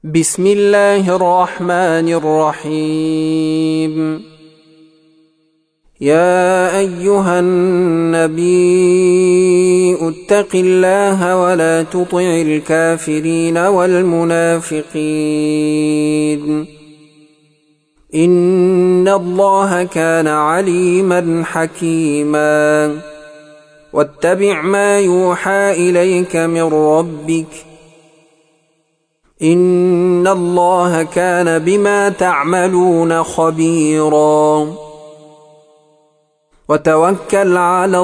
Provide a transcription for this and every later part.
بسم الله الرحمن الرحيم. يا أيها النبي اتق الله ولا تطع الكافرين والمنافقين إن الله كان عليما حكيما. واتبع ما يوحى إليك من ربك إن الله كان بما تعملون خبيرا. وتوكل على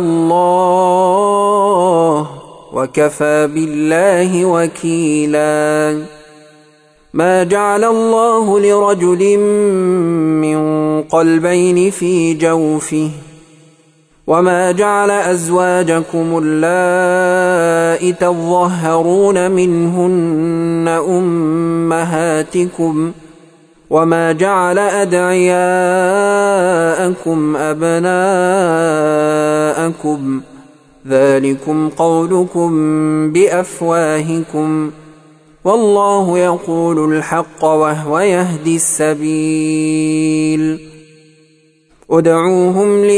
الله وكفى بالله وكيلا. ما جعل الله لرجل من قلبين في جوفه وما جعل أزواجكم اللائي تظهرون منهن أمهاتكم وما جعل أدعياءكم أبناءكم ذلكم قولكم بأفواهكم والله يقول الحق وهو يهدي السبيل. ادعوهم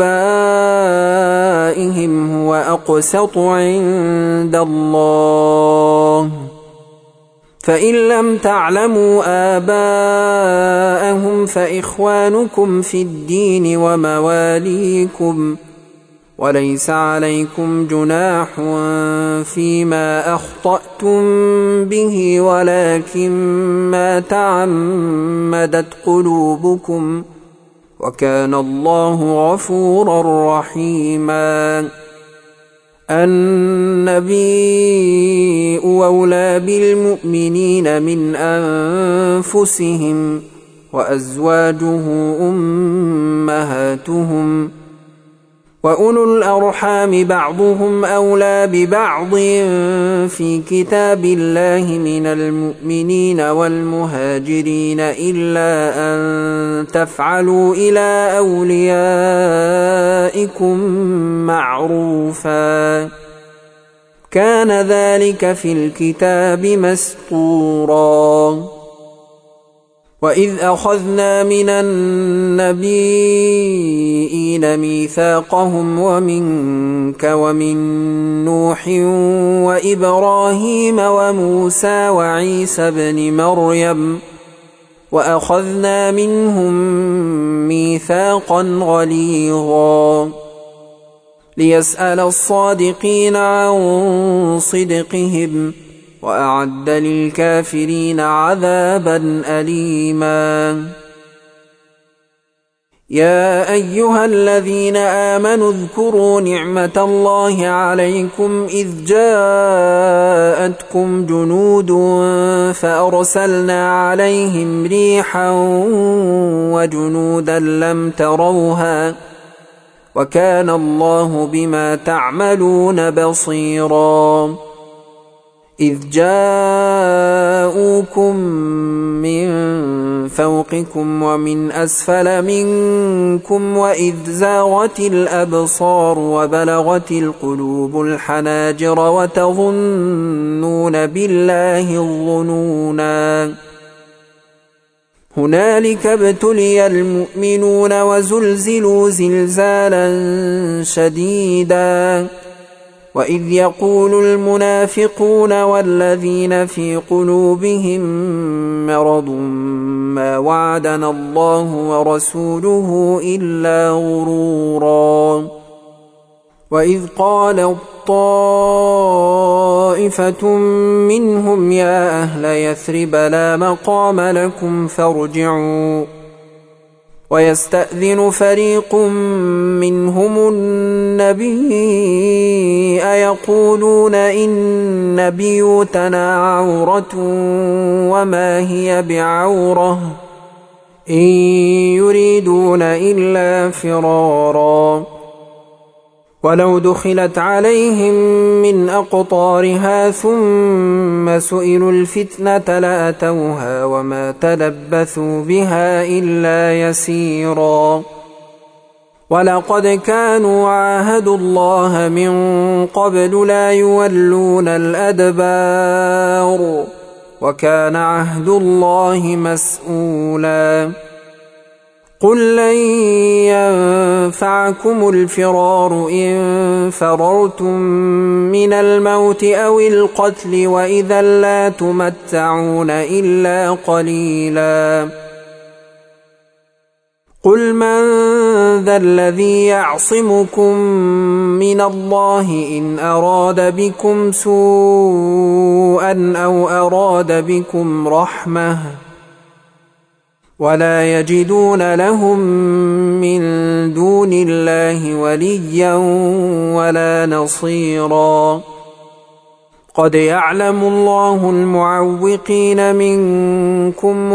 لآبائهم هو أقسط عند الله فإن لم تعلموا آباءهم فإخوانكم في الدين ومواليكم وليس عليكم جناح فيما أخطأتم به ولكن ما تعمدت قلوبكم وكان الله غفورا رحيما. النبي أولى بالمؤمنين من أنفسهم وأزواجه أمهاتهم وأولو الأرحام بعضهم أولى ببعض في كتاب الله من المؤمنين والمهاجرين إلا أن تفعلوا إلى أوليائكم معروفا كان ذلك في الكتاب مسطورا. وإذ أخذنا من النبيين ميثاقهم ومنك ومن نوح وإبراهيم وموسى وعيسى ابن مريم وأخذنا منهم ميثاقا غليظا ليسأل الصادقين عن صدقهم وأعد للكافرين عذابا أليما. يا أيها الذين آمنوا اذكروا نعمة الله عليكم إذ جاءتكم جنود فأرسلنا عليهم ريحا وجنودا لم تروها وكان الله بما تعملون بصيرا. إذ جاءوكم من فوقكم ومن أسفل منكم وإذ زاغت الأبصار وبلغت القلوب الحناجر وتظنون بالله الظنونا. هنالك ابتلي المؤمنون وزلزلوا زلزالا شديدا. وإذ يقول المنافقون والذين في قلوبهم مرض ما وعدنا الله ورسوله إلا غرورا. وإذ قال طائفة منهم يا أهل يثرب لا مقام لكم فارجعوا ويستأذن فريق منهم النبي أيقولون إن بيوتنا عورة وما هي بعورة إن يريدون إلا فرارا. ولو دخلت عليهم من أقطارها ثم سئلوا الفتنة لأتوها وما تلبثوا بها إلا يسيرا. ولقد كانوا عاهدوا الله من قبل لا يولون الأدبار وكان عهد الله مسؤولا. قل لن ينفعكم الفرار إن فررتم من الموت أو القتل وإذا لا تمتعون إلا قليلا. قل من ذا الذي يعصمكم من الله إن أراد بكم سوءا أو أراد بكم رحمة ولا يجدون لهم من دون الله وليا ولا نصيرا. قد يعلم الله المعوقين منكم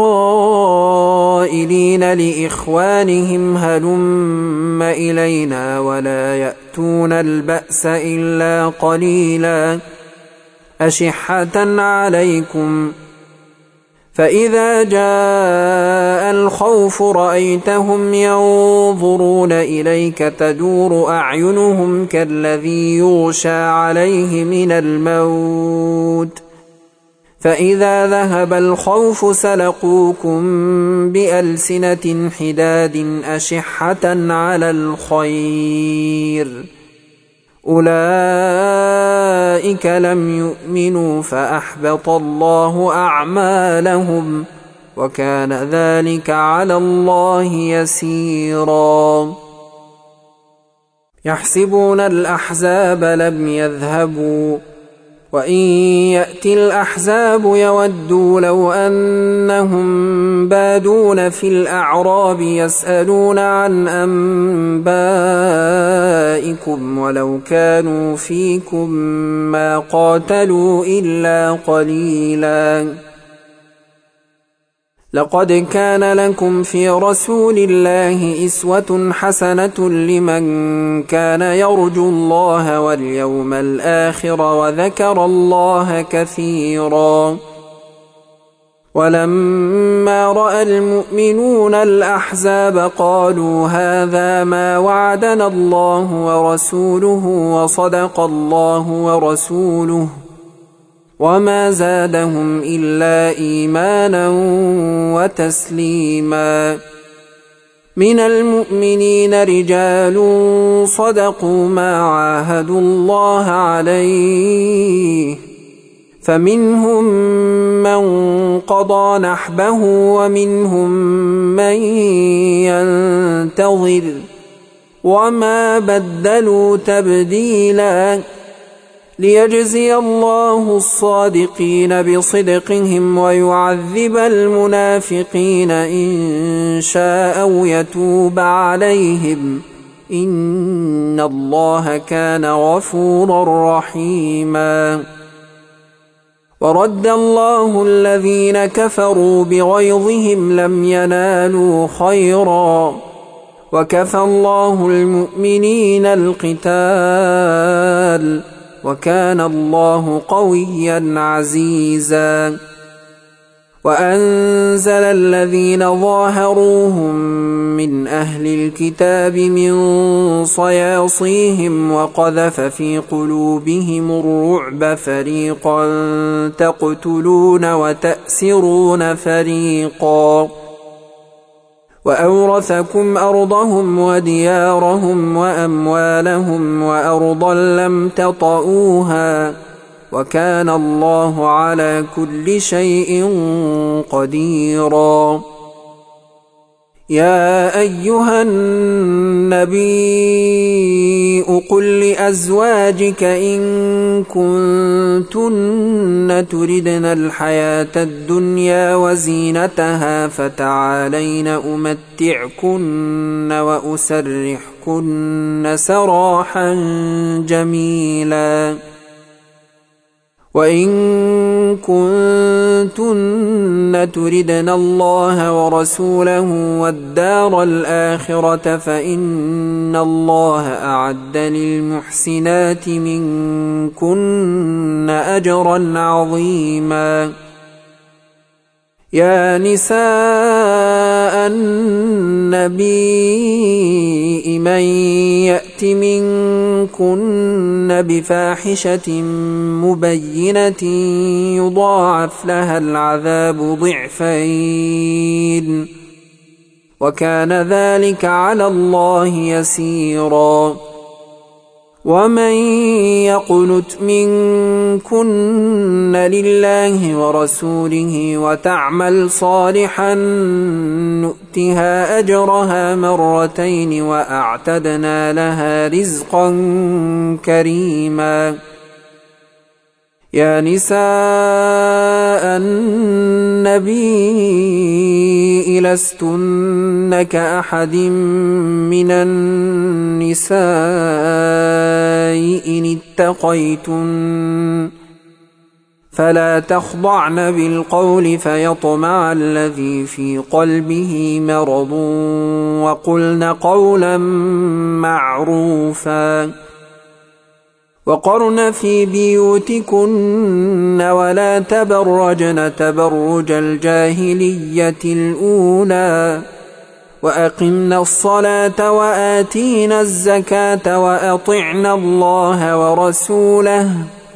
والقائلين لإخوانهم هلم إلينا ولا يأتون البأس إلا قليلا أشحة عليكم. فإذا جاء الخوف رأيتهم ينظرون إليك تدور أعينهم كالذي يغشى عليه من الموت فإذا ذهب الخوف سلقوكم بألسنة حداد أشحة على الخير أولئك لم يؤمنوا فأحبط الله أعمالهم وكان ذلك على الله يسيرا. يحسبون الأحزاب لم يذهبوا وإن يأتي الأحزاب يودوا لو أنهم بادون في الأعراب يسألون عن أنبائكم ولو كانوا فيكم ما قاتلوا إلا قليلا. لقد كان لكم في رسول الله أسوة حسنة لمن كان يرجو الله واليوم الآخر وذكر الله كثيرا. ولما رأى المؤمنون الأحزاب قالوا هذا ما وعدنا الله ورسوله وصدق الله ورسوله وما زادهم إلا إيمانا وتسليما. من المؤمنين رجال صدقوا ما عاهدوا الله عليه فمنهم من قضى نحبه ومنهم من ينتظر وما بدلوا تبديلا. ليجزي الله الصادقين بصدقهم ويعذب المنافقين إن شاء أو يتوب عليهم إن الله كان غفورا رحيما. ورد الله الذين كفروا بغيظهم لم ينالوا خيرا وكفى الله المؤمنين القتال وكان الله قويا عزيزا. وأنزل الذين ظاهروهم من أهل الكتاب من صياصيهم وقذف في قلوبهم الرعب فريقا تقتلون وتأسرون فريقا وأورثكم أرضهم وديارهم وأموالهم وأرضا لم تطئوها وكان الله على كل شيء قديرا. يا أيها النبي قل لأزواجك إن كنتن تردن الحياة الدنيا وزينتها فتعالين أمتعكن وأسرحكن سراحا جميلا. وإن كنتن تردن الله ورسوله والدار الآخرة فإن الله أعد للمحسنات منكن أجرا عظيما. يا نساء النبي من يأت منكن يأتيكن بفاحشة مبينة يضاعف لها العذاب ضعفين وكان ذلك على الله يسيرا. ومن يقنت منكن لله ورسوله وتعمل صالحا نؤتها أجرها مرتين وأعتدنا لها رزقا كريما. يا نساء النبي لستن كأحد من النساء إن اتقيتن فلا تخضعن بالقول فيطمع الذي في قلبه مرض وقلن قولا معروفا. وقرن في بيوتكن ولا تبرجن تبرج الجاهلية الأولى وأقمنا الصلاة وآتينا الزكاة وأطعنا الله ورسوله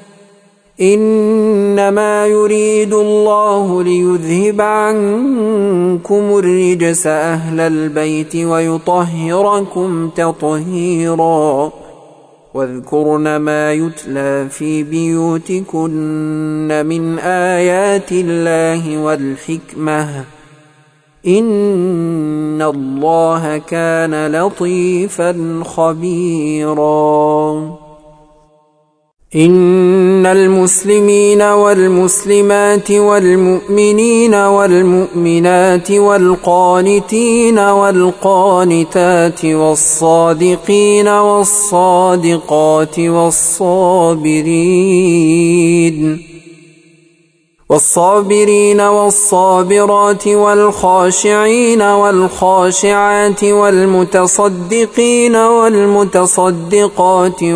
إنما يريد الله ليذهب عنكم الرجس أهل البيت ويطهركم تطهيرا. واذكرن ما يتلى في بيوتكن من آيات الله والحكمة إن الله كان لطيفا خبيرا. إن المسلمين والمسلمات والمؤمنين والمؤمنات والقانتين والقانتات والصادقين والصادقات والصابرين والصابرات والخاشعين والخاشعات والمتصدقين والمتصدقات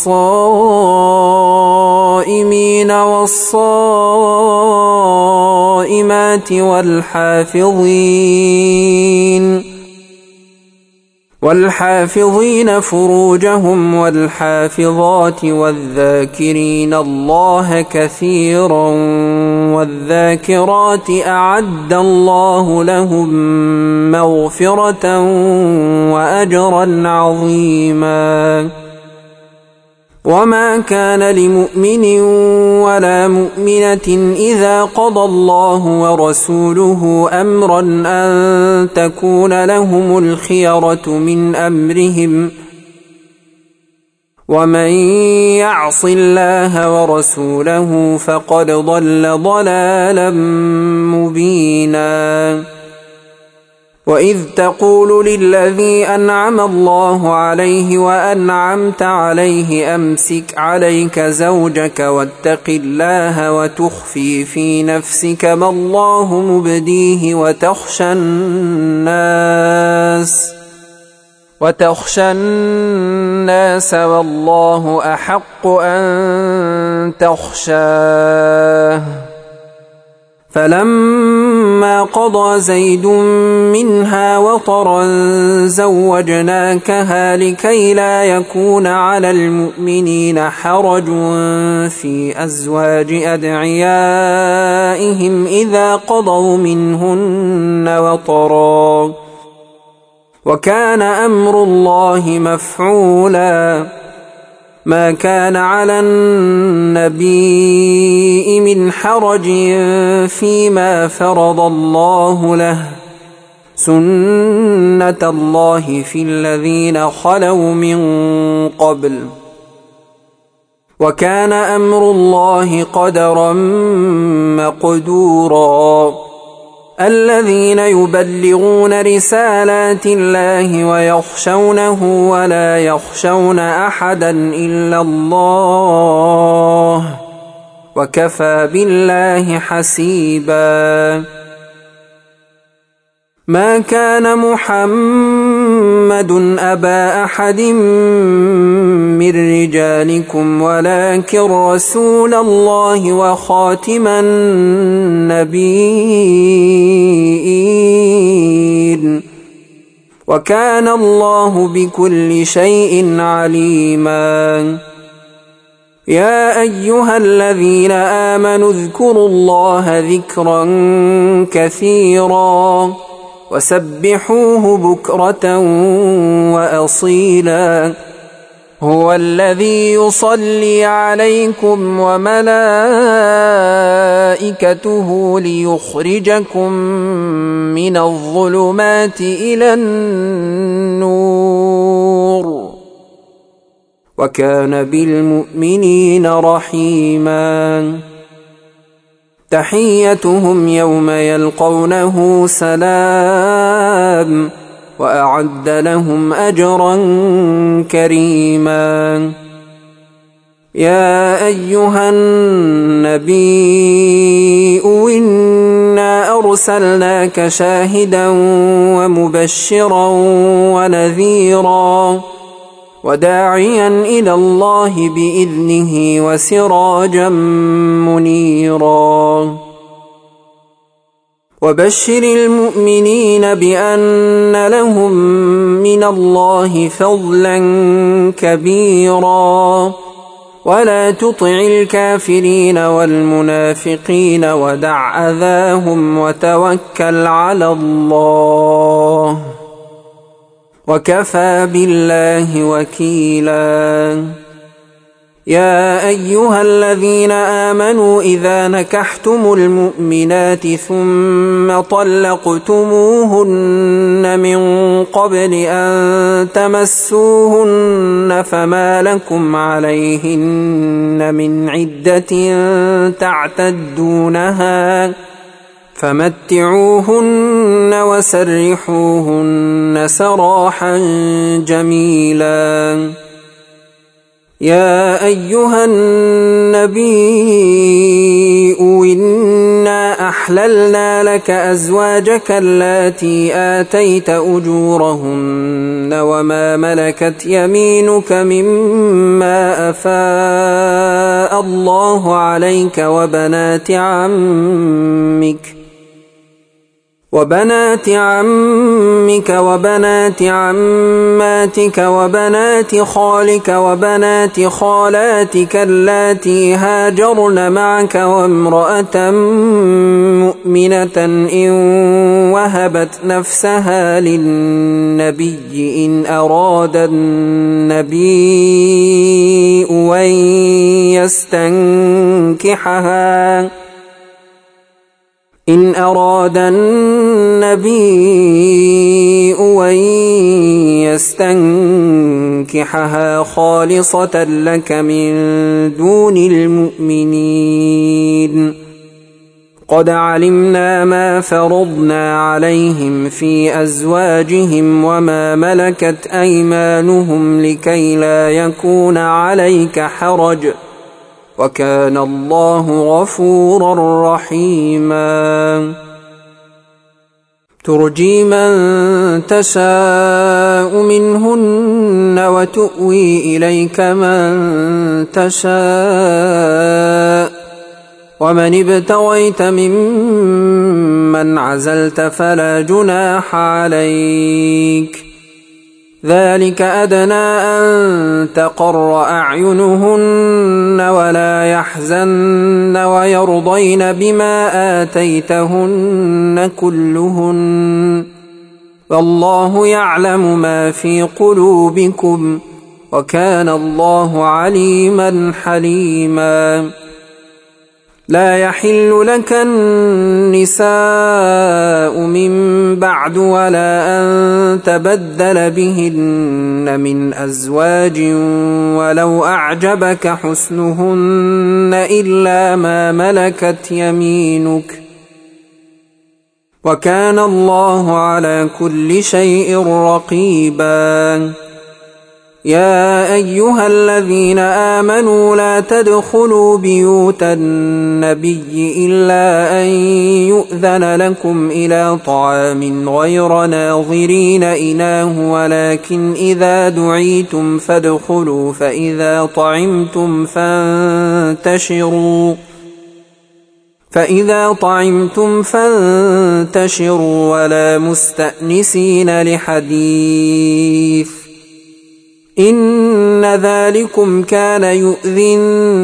والصائمين والصائمات والحافظين فروجهم والحافظات والذاكرين الله كثيرا والذاكرات أعد الله لهم مغفرة وأجرا عظيما. وما كان لمؤمن ولا مؤمنة إذا قضى الله ورسوله أمرا أن تكون لهم الخيرة من أمرهم ومن يعص الله ورسوله فقد ضل ضلالا مبينا. وإذ تقول للذي أنعم الله عليه وأنعمت عليه أمسك عليك زوجك واتق الله وتخفي في نفسك ما الله مبديه وتخشى الناس والله أحق أن تخشاه. فلما قضى زيد منها وطرا زوجناكها لكي لا يكون على المؤمنين حرج في أزواج أدعيائهم إذا قضوا منهن وطرا وكان أمر الله مفعولا. ما كان على النبي من حرج فيما فرض الله له سنة الله في الذين خلوا من قبل وكان أمر الله قدرا مقدورا. الذين يبلغون رسالات الله ويخشونه ولا يخشون أحدا إلا الله وكفى بالله حسيبا. ما كان محمد أبا أحد من رجالكم ولكن رسول الله وخاتم النبيين وكان الله بكل شيء عليما. يا أيها الذين آمنوا اذكروا الله ذكرا كثيرا وسبحوه بكرة وأصيلا. هو الذي يصلي عليكم وملائكته ليخرجكم من الظلمات إلى النور وكان بالمؤمنين رحيما. تحيتهم يوم يلقونه سلام وأعد لهم أجرا كريما. يا أيها النبي إنا أرسلناك شاهدا ومبشرا ونذيرا وداعيا إلى الله بإذنه وسراجا منيرا. وبشر المؤمنين بأن لهم من الله فضلا كبيرا ولا تطع الكافرين والمنافقين ودع أذاهم وتوكل على الله وكفى بالله وكيلا. يا أيها الذين آمنوا إذا نكحتم المؤمنات ثم طلقتموهن من قبل أن تمسوهن فما لكم عليهن من عدة تعتدونها فمتعوهن وسرحوهن سراحا جميلا. يا أيها النبي إنا أحللنا لك أزواجك اللاتي آتيت أجورهن وما ملكت يمينك مما أفاء الله عليك وبنات عمك وبنات عماتك وبنات خالك وبنات خالاتك اللاتي هاجرن معك وامرأة مؤمنة إن وهبت نفسها للنبي إن أراد النبي أن يستنكحها خالصة لك من دون المؤمنين. قد علمنا ما فرضنا عليهم في أزواجهم وما ملكت أيمانهم لكي لا يكون عليك حرج وكان الله غفورا رحيما. ترجي من تشاء منهن وتؤوي إليك من تشاء ومن ابتغيت ممن عزلت فلا جناح عليك. ذلك أدنى أن تقر أعينهن ولا يحزن ويرضين بما آتيتهن كلهن والله يعلم ما في قلوبكم وكان الله عليما حليما. لا يحل لك النساء من بعد ولا أن تبدل بهن من أزواج ولو أعجبك حسنهن إلا ما ملكت يمينك وكان الله على كل شيء رقيبا. يا أيها الذين آمنوا لا تدخلوا بيوت النبي إلا أن يؤذن لكم إلى طعام غير ناظرين إناه ولكن إذا دعيتم فادخلوا فإذا طعمتم فإذا طعمتم فانتشروا ولا مستأنسين لحديث إن ذلكم كان يؤذي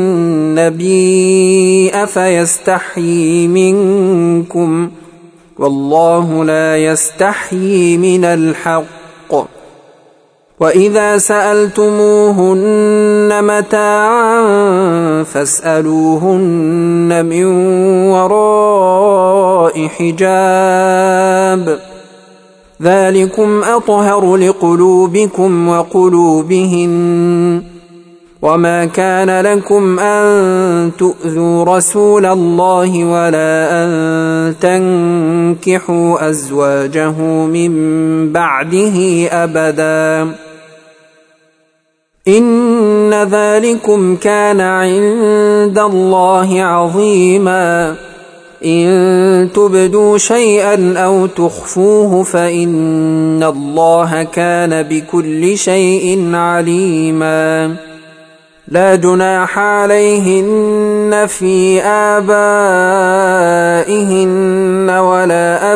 النبي فيستحيي منكم والله لا يستحيي من الحق وإذا سألتموهن متاعا فاسألوهن من وراء حجاب ذلكم أطهر لقلوبكم وقلوبهن وما كان لكم أن تؤذوا رسول الله ولا أن تنكحوا أزواجه من بعده أبدا إن ذلكم كان عند الله عظيما إن تبدوا شيئا أو تخفوه فإن الله كان بكل شيء عليما لا جناح عليهن في آبائهن ولا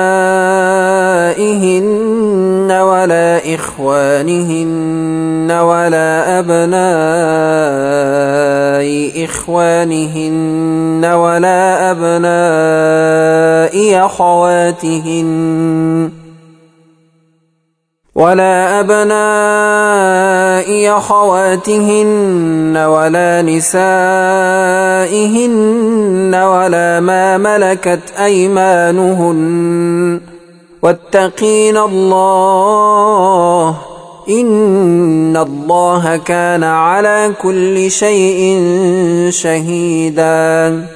أبنائهن ولا إخوانهن ولا أبناء إخوانهن ولا أبناء أخواتهن ولا نسائهن ولا ما ملكت أيمانهن واتقين الله إن الله كان على كل شيء شهيدا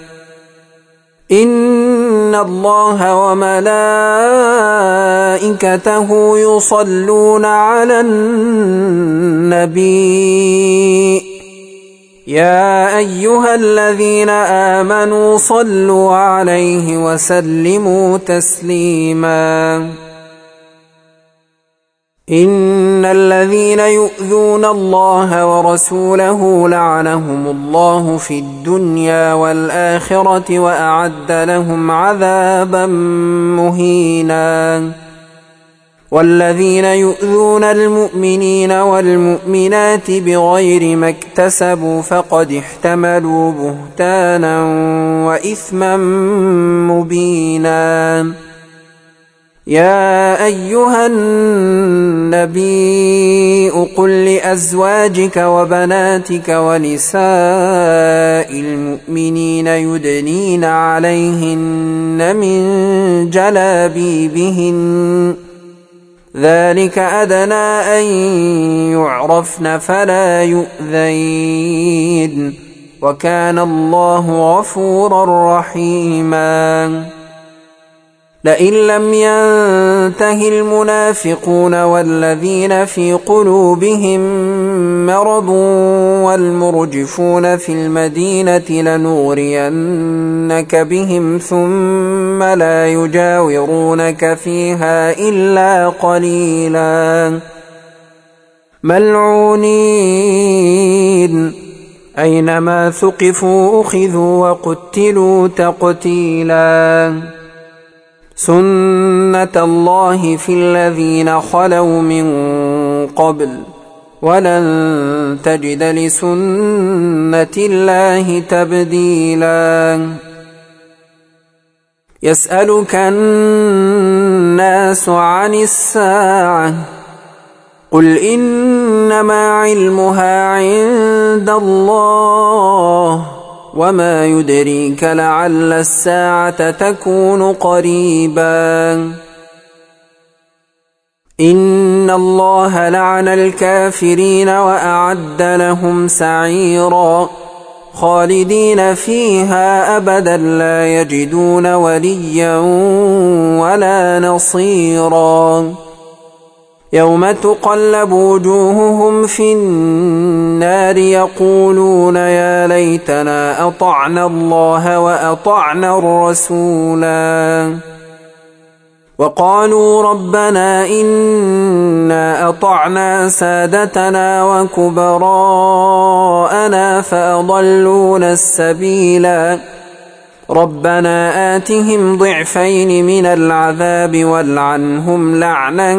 إن الله وملائكته يصلون على النبي يا أيها الذين آمنوا صلوا عليه وسلموا تسليما إن الذين يؤذون الله ورسوله لعنهم الله في الدنيا والآخرة وأعد لهم عذابا مهينا والذين يؤذون المؤمنين والمؤمنات بغير ما اكتسبوا فقد احتملوا بهتانا وإثما مبينا يا أيها النبي قل لأزواجك وبناتك ونساء المؤمنين يدنين عليهن من جلابيبهن ذلك أدنى أن يعرفن فلا يؤذين وكان الله غفورا رحيما لئن لم ينته المنافقون والذين في قلوبهم مرض والمرجفون في المدينة لنغرينك بهم ثم لا يجاورونك فيها إلا قليلا ملعونين أينما ثقفوا أخذوا وقتلوا تقتيلا سنة الله في الذين خلوا من قبل ولن تجد لسنة الله تبديلا يسألك الناس عن الساعة قل إنما علمها عند الله وما يدريك لعل الساعة تكون قريبا إن الله لعن الكافرين وأعد لهم سعيرا خالدين فيها أبدا لا يجدون وليا ولا نصيرا يوم تقلب وجوههم في النار يقولون يا ليتنا أطعنا الله وأطعنا الرسولا وقالوا ربنا إنا أطعنا سادتنا وكبراءنا فأضلونا السبيلا ربنا آتهم ضعفين من العذاب والعنهم لعنا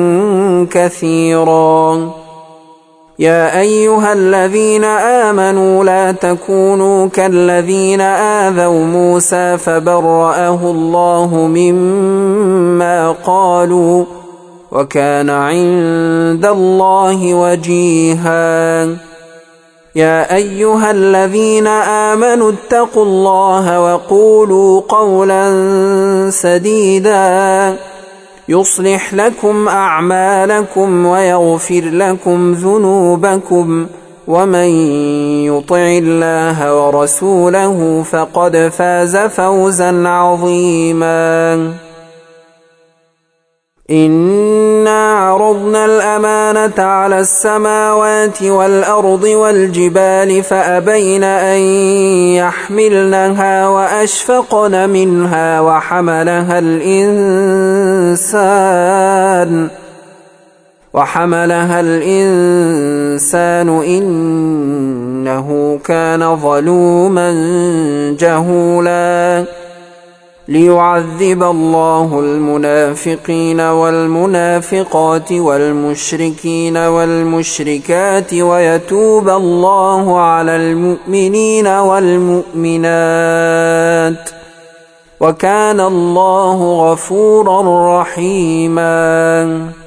كثيرا. يا أيها الذين آمنوا لا تكونوا كالذين آذوا موسى فبرأه الله مما قالوا وكان عند الله وجيها. يا أيها الذين آمنوا اتقوا الله وقولوا قولا سديدا يصلح لكم أعمالكم ويغفر لكم ذنوبكم ومن يطع الله ورسوله فقد فاز فوزا عظيما. إنا عرضنا الأمانة على السماوات والأرض والجبال فأبين أن يحملنها وأشفقن منها وحملها الإنسان إنه كان ظلوما جهولا. ليعذب الله المنافقين والمنافقات والمشركين والمشركات ويتوب الله على المؤمنين والمؤمنات وكان الله غفورا رحيما.